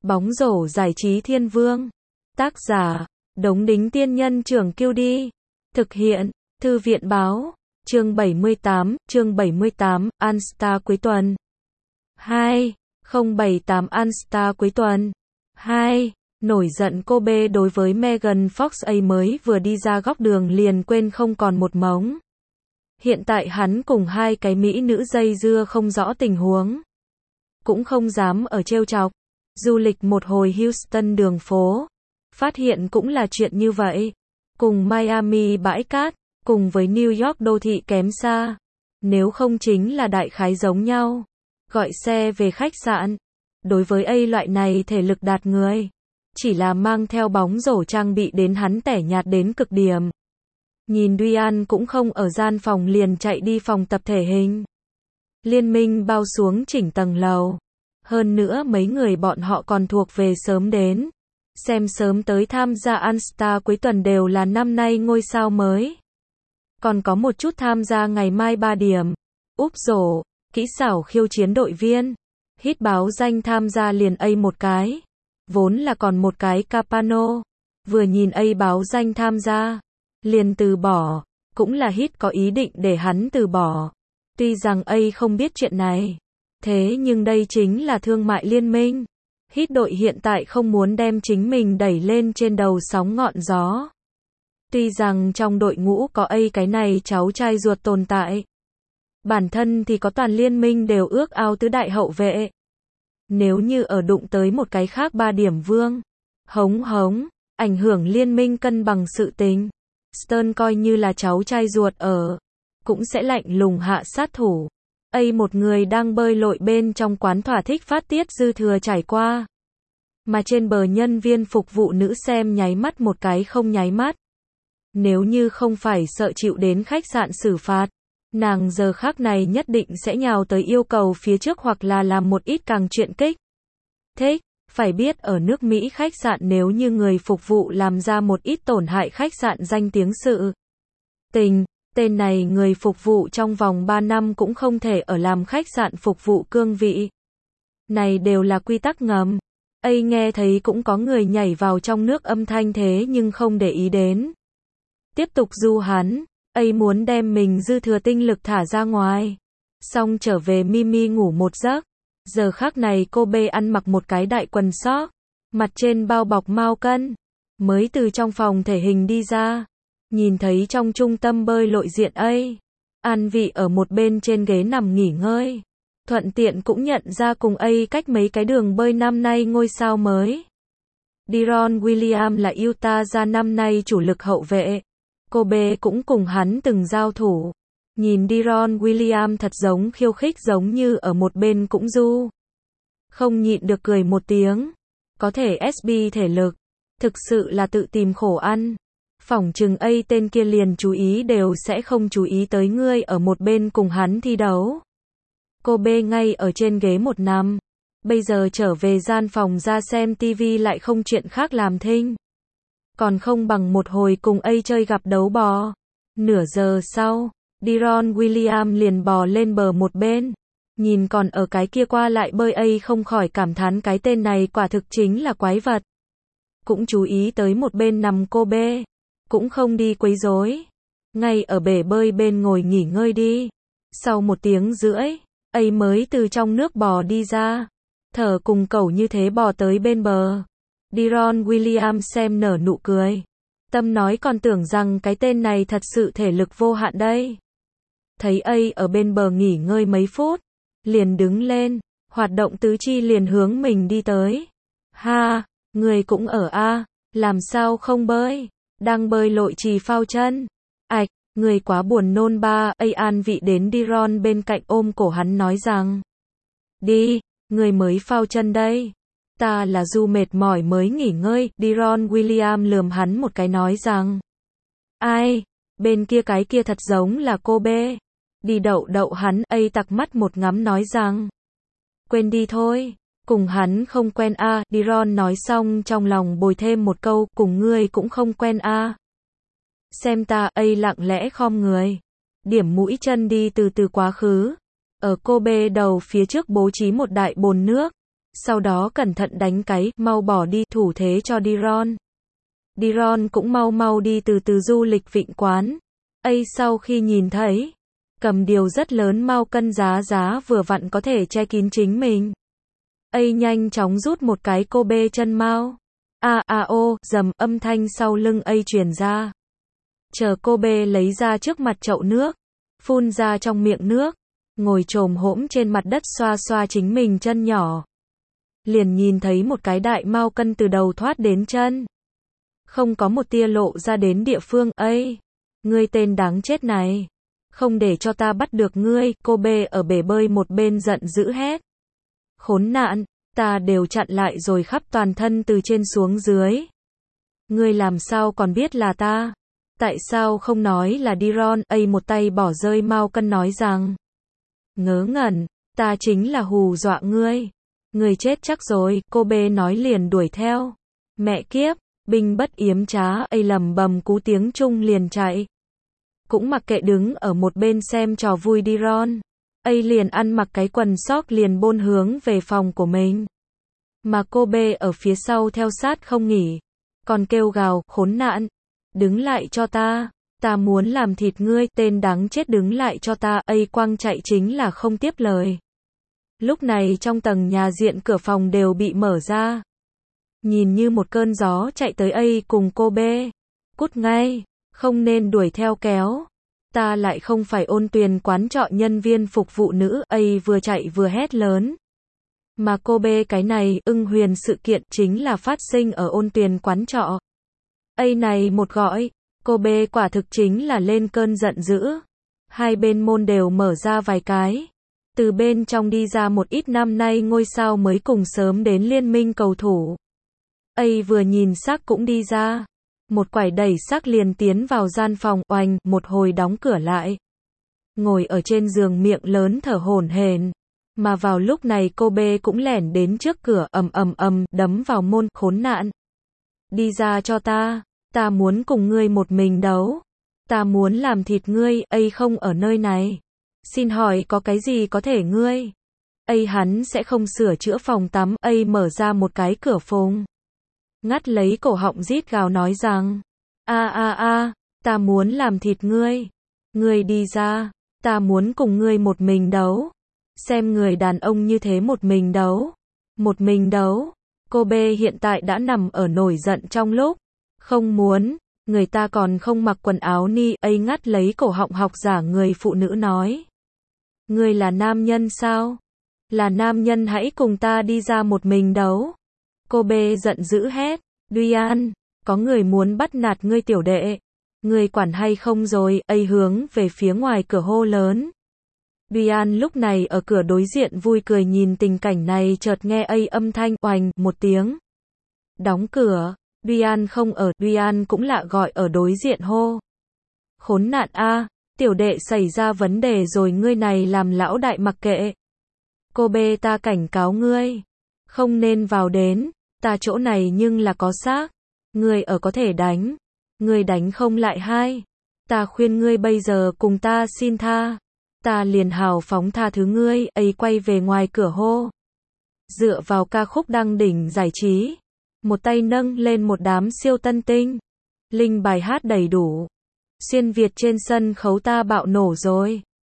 Bóng rổ giải trí thiên vương. Tác giả, Đống Đính Tiên Nhân Trưởng Kiêu Đi. Thực hiện, Thư viện Báo. Chương 78, All-Star cuối tuần. 2. 078 All-Star cuối tuần. 2. Nổi giận Kobe đối với Megan Fox ấy mới vừa đi ra góc đường liền quên không còn một mống. Hiện tại hắn cùng hai cái mỹ nữ dây dưa không rõ tình huống. Cũng không dám ở trêu chọc. Du lịch một hồi Houston đường phố. Phát hiện cũng là chuyện như vậy. Cùng Miami bãi cát, cùng với New York đô thị kém xa. Nếu không chính là đại khái giống nhau. Gọi xe về khách sạn. Đối với loại này thể lực đạt người. Chỉ là mang theo bóng rổ trang bị đến hắn tẻ nhạt đến cực điểm. Nhìn Duyan cũng không ở gian phòng liền chạy đi phòng tập thể hình. Liên minh bao xuống chỉnh tầng lầu. Hơn nữa mấy người bọn họ còn thuộc về sớm đến. Xem sớm tới tham gia All-Star cuối tuần đều là năm nay ngôi sao mới. Còn có một chút tham gia ngày mai 3 điểm. Úp rổ, kỹ xảo khiêu chiến đội viên. Hít báo danh tham gia liền một cái. Vốn là còn một cái Capano. Vừa nhìn báo danh tham gia. Liền từ bỏ. Cũng là hít có ý định để hắn từ bỏ. Tuy rằng không biết chuyện này. Thế nhưng đây chính là thương mại liên minh. Hít đội hiện tại không muốn đem chính mình đẩy lên trên đầu sóng ngọn gió. Tuy rằng trong đội ngũ có cái này cháu trai ruột tồn tại. Bản thân thì có toàn liên minh đều ước ao tứ đại hậu vệ. Nếu như ở đụng tới một cái khác 3 điểm vương. Hống, ảnh hưởng liên minh cân bằng sự tình. Stern coi như là cháu trai ruột cũng sẽ lạnh lùng hạ sát thủ. Một người đang bơi lội bên trong quán thỏa thích phát tiết dư thừa trải qua. Mà trên bờ nhân viên phục vụ nữ xem nháy mắt một cái không nháy mắt. Nếu như không phải sợ chịu đến khách sạn xử phạt, nàng giờ khắc này nhất định sẽ nhào tới yêu cầu phía trước hoặc là làm một ít càng chuyện kích. Thích, phải biết ở nước Mỹ khách sạn nếu như người phục vụ làm ra một ít tổn hại khách sạn danh tiếng sự tình. Tên này người phục vụ trong vòng 3 năm cũng không thể ở làm khách sạn phục vụ cương vị. Này đều là quy tắc ngầm. Nghe thấy cũng có người nhảy vào trong nước âm thanh thế nhưng không để ý đến. Tiếp tục du hắn. Muốn đem mình dư thừa tinh lực thả ra ngoài. Xong trở về Mimi ngủ một giấc. Giờ khắc này Kobe ăn mặc một cái đại quần sóc. Mặt trên bao bọc mao cân. Mới từ trong phòng thể hình đi ra. Nhìn thấy trong trung tâm bơi lội diện An Vị ở một bên trên ghế nằm nghỉ ngơi. Thuận tiện cũng nhận ra cùng cách mấy cái đường bơi năm nay ngôi sao mới. Deron Williams là Utah ra năm nay chủ lực hậu vệ. Kobe cũng cùng hắn từng giao thủ. Nhìn Deron Williams thật giống khiêu khích giống như ở một bên cũng du. Không nhịn được cười một tiếng. Có thể SB thể lực. Thực sự là tự tìm khổ ăn. Phỏng chừng tên kia liền chú ý đều sẽ không chú ý tới ngươi ở một bên cùng hắn thi đấu. Kobe ngay ở trên ghế một nằm. Bây giờ trở về gian phòng ra xem tivi lại không chuyện khác làm thinh. Còn không bằng một hồi cùng chơi gặp đấu bò. Nửa giờ sau, Deron Williams liền bò lên bờ một bên. Nhìn còn ở cái kia qua lại bơi không khỏi cảm thán cái tên này quả thực chính là quái vật. Cũng chú ý tới một bên nằm Kobe. Cũng không đi quấy rối. Ngay ở bể bơi bên ngồi nghỉ ngơi đi. Sau 1 tiếng rưỡi, mới từ trong nước bò đi ra. Thở cùng cẩu như thế bò tới bên bờ. Deron Williams xem nở nụ cười. Tâm nói còn tưởng rằng cái tên này thật sự thể lực vô hạn đây. Thấy ở bên bờ nghỉ ngơi mấy phút. Liền đứng lên, hoạt động tứ chi liền hướng mình đi tới. Ha, người cũng ở làm sao không bơi? Đang bơi lội trì phao chân. Người quá buồn nôn ba. An Vị đến Deron bên cạnh ôm cổ hắn nói rằng. Đi, người mới phao chân đây. Ta là du mệt mỏi mới nghỉ ngơi. Deron Williams lườm hắn một cái nói rằng. Bên kia cái kia thật giống là Kobe. Đi đậu hắn. Tặc mắt một ngắm nói rằng. Quên đi thôi. Cùng hắn không quen Deron nói xong trong lòng bồi thêm một câu, cùng ngươi cũng không quen Xem ta lặng lẽ khom người. Điểm mũi chân đi từ từ quá khứ. Ở Kobe đầu phía trước bố trí một đại bồn nước. sau đó cẩn thận đánh cái, mau bỏ đi, thủ thế cho Diron. Diron cũng mau mau đi từ từ du lịch vịnh quán. Sau khi nhìn thấy, cầm điều rất lớn mau cân giá vừa vặn có thể che kín chính mình. Nhanh chóng rút một cái cô bê chân mau. Dầm, âm thanh sau lưng truyền ra. Chờ cô bê lấy ra trước mặt chậu nước, phun ra trong miệng nước, ngồi chồm hổm trên mặt đất xoa xoa chính mình chân nhỏ. Liền nhìn thấy một cái đại mao cân từ đầu thoát đến chân. Không có một tia lộ ra đến địa phương. Ngươi tên đáng chết này, không để cho ta bắt được ngươi. Cô bê ở bể bơi một bên giận dữ hét. Khốn nạn, ta đều chặn lại rồi khắp toàn thân từ trên xuống dưới. Ngươi làm sao còn biết là ta? Tại sao không nói là Diron? Một tay bỏ rơi mao cân nói rằng. Ngớ ngẩn, ta chính là hù dọa ngươi. Ngươi chết chắc rồi, cô bê nói liền đuổi theo. Mẹ kiếp, binh bất yếm trá, lầm bầm cú tiếng Trung liền chạy. Cũng mặc kệ đứng ở một bên xem trò vui Diron. Liền ăn mặc cái quần sóc liền bôn hướng về phòng của mình. Mà cô bê ở phía sau theo sát không nghỉ. Còn kêu gào, khốn nạn. Đứng lại cho ta. Ta muốn làm thịt ngươi, tên đáng chết đứng lại cho ta. Quang chạy chính là không tiếp lời. Lúc này trong tầng nhà diện cửa phòng đều bị mở ra. Nhìn như một cơn gió chạy tới cùng cô bê. Cút ngay, không nên đuổi theo kéo. Ta lại không phải Ôn Tuyền quán trọ nhân viên phục vụ nữ. Vừa chạy vừa hét lớn. Mà cô bê cái này, Huyền sự kiện chính là phát sinh ở Ôn Tuyền quán trọ. Này một gọi, cô bê quả thực chính là lên cơn giận dữ. Hai bên môn đều mở ra vài cái. Từ bên trong đi ra một ít năm nay ngôi sao mới cùng sớm đến liên minh cầu thủ. Vừa nhìn xác cũng đi ra. Một quải đẩy xác liền tiến vào gian phòng, oành, một hồi đóng cửa lại. Ngồi ở trên giường miệng lớn thở hổn hển. Mà vào lúc này cô bê cũng lẻn đến trước cửa, đấm vào môn, khốn nạn. Đi ra cho ta, ta muốn cùng ngươi một mình đấu. Ta muốn làm thịt ngươi, không ở nơi này. Xin hỏi có cái gì có thể ngươi? Hắn sẽ không sửa chữa phòng tắm, mở ra một cái cửa phùng. Ngắt lấy cổ họng rít gào nói rằng. Ta muốn làm thịt ngươi. Ngươi đi ra, ta muốn cùng ngươi một mình đấu. Xem người đàn ông như thế một mình đấu. Một mình đấu. Cô bê hiện tại đã nằm ở nổi giận trong lúc. Không muốn, người ta còn không mặc quần áo ni. Ngắt lấy cổ họng học giả người phụ nữ nói. Ngươi là nam nhân sao? Là nam nhân hãy cùng ta đi ra một mình đấu. Cô bê giận dữ hét. Duyan, có người muốn bắt nạt ngươi tiểu đệ. Ngươi quản hay không rồi? Hướng về phía ngoài cửa hô lớn. Duyan lúc này ở cửa đối diện vui cười nhìn tình cảnh này, chợt nghe âm thanh oành một tiếng. Đóng cửa. Duyan không ở. Duyan cũng lạ gọi ở đối diện hô. Khốn nạn tiểu đệ xảy ra vấn đề rồi, ngươi này làm lão đại mặc kệ. Cô bê ta cảnh cáo ngươi. Không nên vào đến. Ta chỗ này nhưng là có xác. Ngươi ở có thể đánh. Ngươi đánh không lại hai. Ta khuyên ngươi bây giờ cùng ta xin tha. Ta liền hào phóng tha thứ ngươi. Quay về ngoài cửa hô. Dựa vào ca khúc đăng đỉnh giải trí. Một tay nâng lên một đám siêu tân tinh. Linh bài hát đầy đủ. Xuyên Việt trên sân khấu ta bạo nổ rồi.